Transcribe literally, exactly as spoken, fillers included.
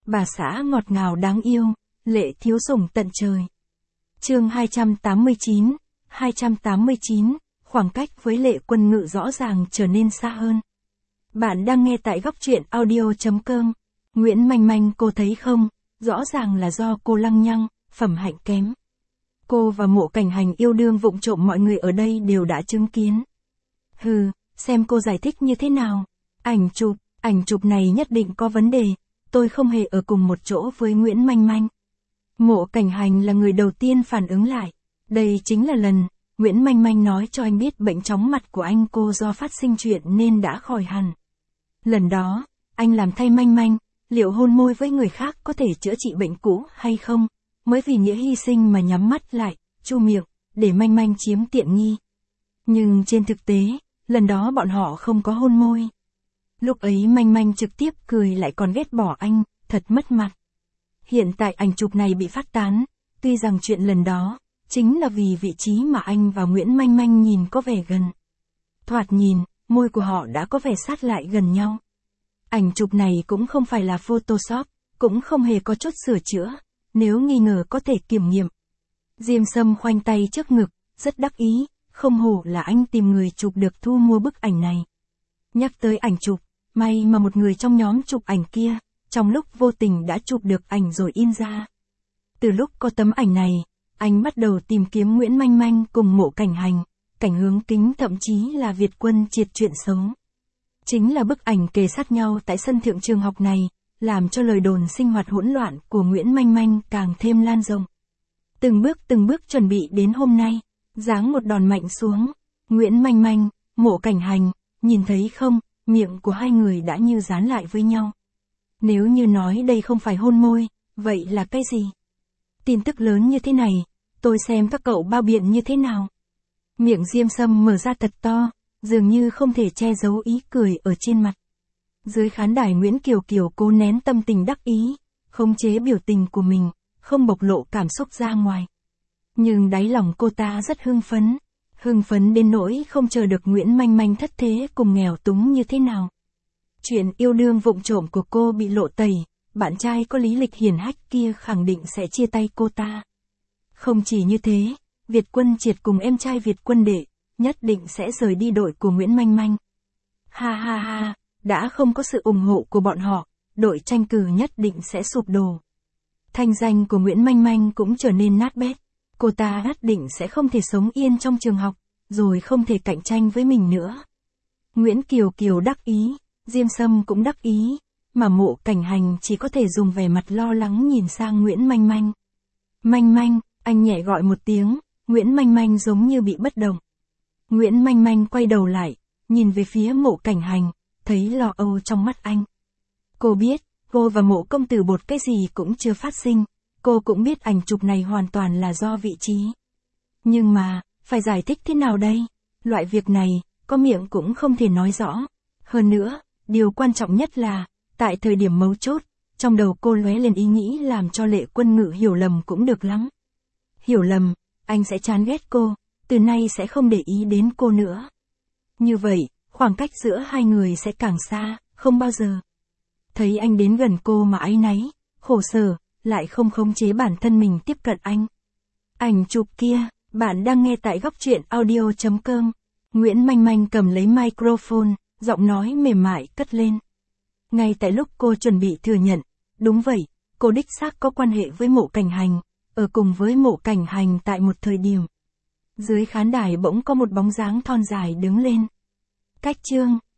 bà xã ngọt ngào đáng yêu, Lệ thiếu sủng tận trời. Chương hai trăm tám mươi chín, hai trăm tám mươi chín, khoảng cách với Lệ Quân Ngự rõ ràng trở nên xa hơn. Bạn đang nghe tại góc truyện audio chấm com. Nguyễn Manh Manh, cô thấy không, rõ ràng là do cô lăng nhăng, phẩm hạnh kém. Cô và Mộ Cảnh Hành yêu đương vụng trộm, mọi người ở đây đều đã chứng kiến. Hừ, xem cô giải thích như thế nào. Ảnh chụp, ảnh chụp này nhất định có vấn đề, tôi không hề ở cùng một chỗ với Nguyễn Manh Manh. Mộ Cảnh Hành là người đầu tiên phản ứng lại. Đây chính là lần Nguyễn Manh Manh nói cho anh biết bệnh chóng mặt của anh cô do phát sinh chuyện nên đã khỏi hẳn. Lần đó, anh làm thay Manh Manh, liệu hôn môi với người khác có thể chữa trị bệnh cũ hay không, mới vì nghĩa hy sinh mà nhắm mắt lại, chu miệng, để Manh Manh chiếm tiện nghi. Nhưng trên thực tế, lần đó bọn họ không có hôn môi. Lúc ấy Manh Manh trực tiếp cười lại còn ghét bỏ anh, thật mất mặt. Hiện tại ảnh chụp này bị phát tán, tuy rằng chuyện lần đó, chính là vì vị trí mà anh và Nguyễn Manh Manh nhìn có vẻ gần. Thoạt nhìn, môi của họ đã có vẻ sát lại gần nhau. Ảnh chụp này cũng không phải là Photoshop, cũng không hề có chút sửa chữa, nếu nghi ngờ có thể kiểm nghiệm. Diêm Sâm khoanh tay trước ngực, rất đắc ý, không hổ là anh tìm người chụp được thu mua bức ảnh này. Nhắc tới ảnh chụp, may mà một người trong nhóm chụp ảnh kia, trong lúc vô tình đã chụp được ảnh rồi in ra. Từ lúc có tấm ảnh này, anh bắt đầu tìm kiếm Nguyễn Manh Manh cùng Mộ Cảnh Hành, Cảnh Hướng Kính, thậm chí là Việt Quân Triệt chuyện xấu. Chính là bức ảnh kề sát nhau tại sân thượng trường học này, làm cho lời đồn sinh hoạt hỗn loạn của Nguyễn Manh Manh càng thêm lan rộng. Từng bước từng bước chuẩn bị đến hôm nay, giáng một đòn mạnh xuống. Nguyễn Manh Manh, Mộ Cảnh Hành, nhìn thấy không, miệng của hai người đã như dán lại với nhau. Nếu như nói đây không phải hôn môi, vậy là cái gì? Tin tức lớn như thế này, tôi xem các cậu bao biện như thế nào. Miệng Diêm Sâm mở ra thật to, dường như không thể che giấu ý cười ở trên mặt. Dưới khán đài Nguyễn Kiều Kiều cố nén tâm tình đắc ý, khống chế biểu tình của mình, không bộc lộ cảm xúc ra ngoài. Nhưng đáy lòng cô ta rất hưng phấn, hưng phấn đến nỗi không chờ được Nguyễn Manh Manh thất thế cùng nghèo túng như thế nào. Chuyện yêu đương vụng trộm của cô bị lộ tẩy, bạn trai có lý lịch hiển hách kia khẳng định sẽ chia tay cô ta. Không chỉ như thế, Việt Quân Triệt cùng em trai Việt Quân Đệ, nhất định sẽ rời đi đội của Nguyễn Manh Manh. Ha ha ha, đã không có sự ủng hộ của bọn họ, đội tranh cử nhất định sẽ sụp đổ. Thanh danh của Nguyễn Manh Manh cũng trở nên nát bét, cô ta nhất định sẽ không thể sống yên trong trường học, rồi không thể cạnh tranh với mình nữa. Nguyễn Kiều Kiều đắc ý, Diêm Sâm cũng đắc ý, mà Mộ Cảnh Hành chỉ có thể dùng vẻ mặt lo lắng nhìn sang Nguyễn Manh Manh. Manh Manh, anh nhẹ gọi một tiếng, Nguyễn Manh Manh giống như bị bất động. Nguyễn Manh Manh quay đầu lại, nhìn về phía Mộ Cảnh Hành, thấy lo âu trong mắt anh. Cô biết, cô và Mộ công tử bột cái gì cũng chưa phát sinh, cô cũng biết ảnh chụp này hoàn toàn là do vị trí. Nhưng mà, phải giải thích thế nào đây? Loại việc này, có miệng cũng không thể nói rõ. Hơn nữa, điều quan trọng nhất là, tại thời điểm mấu chốt, trong đầu cô lóe lên ý nghĩ làm cho Lệ Quân Ngự hiểu lầm cũng được lắm. Hiểu lầm, anh sẽ chán ghét cô, từ nay sẽ không để ý đến cô nữa. Như vậy, khoảng cách giữa hai người sẽ càng xa, không bao giờ. Thấy anh đến gần cô mà áy náy, khổ sở, lại không khống chế bản thân mình tiếp cận anh. Ảnh chụp kia, bạn đang nghe tại góc truyện audio chấm com. Nguyễn Manh Manh cầm lấy microphone, giọng nói mềm mại cất lên. Ngay tại lúc cô chuẩn bị thừa nhận, đúng vậy, cô đích xác có quan hệ với Mộ Cảnh Hành, ở cùng với Mộ Cảnh Hành tại một thời điểm. Dưới khán đài bỗng có một bóng dáng thon dài đứng lên. Cách chương.